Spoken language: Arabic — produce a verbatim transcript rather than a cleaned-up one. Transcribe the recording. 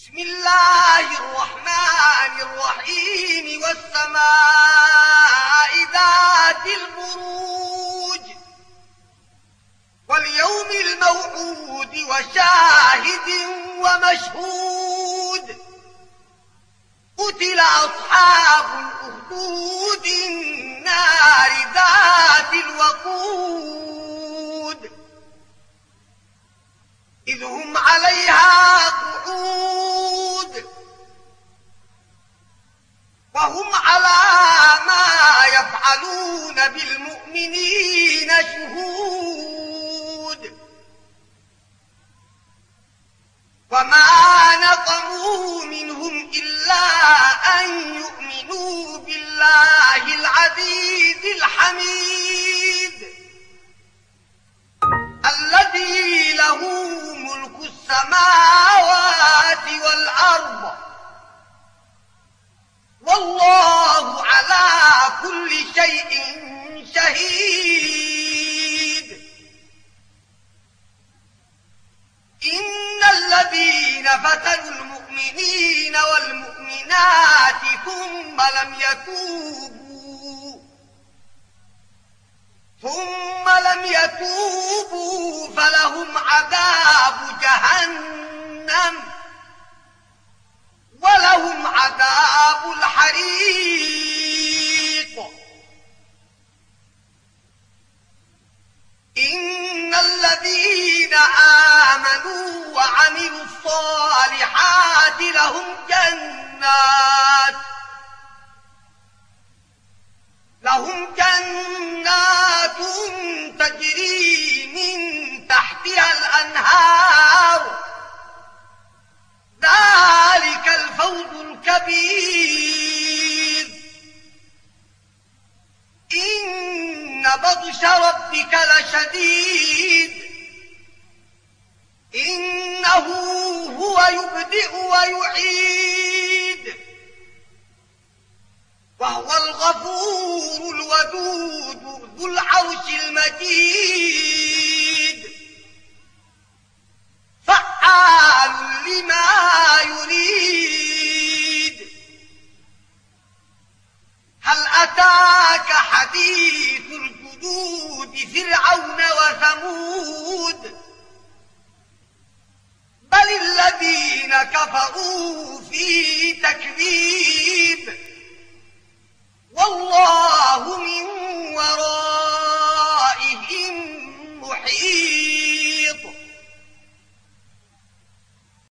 بسم الله الرحمن الرحيم والسماء ذات البروج واليوم الموعود وشاهد ومشهود قتل أصحاب الأخدود النار ذات الوقود إذ هم عليها قعود وهم على ما يفعلون بالمؤمنين شهود وما نقموا منهم إلا أن يؤمنوا بالله العزيز الحميد الذي له ملك السماوات والأرض والله على كل شيء شهيد. إن الذين فتنوا المؤمنين والمؤمنات ثم لم يتوبوا ثم لم يتوبوا فلهم عذاب جهنم ولهم عذاب الحريق. إن الذين آمنوا وعملوا الصالحات لهم جنات لهم جنات تجري من تحتها الأنهار ذلك الفوز الكبير. إن بطش ربك لشديد إنه هو يبدئ ويعيد وهو الغفور الودود ذو العرش المجيد فعال لما يريد. هل أتاك حديث الجنود فرعون وثمود بل الذين كفروا في تكذيب والله من وراء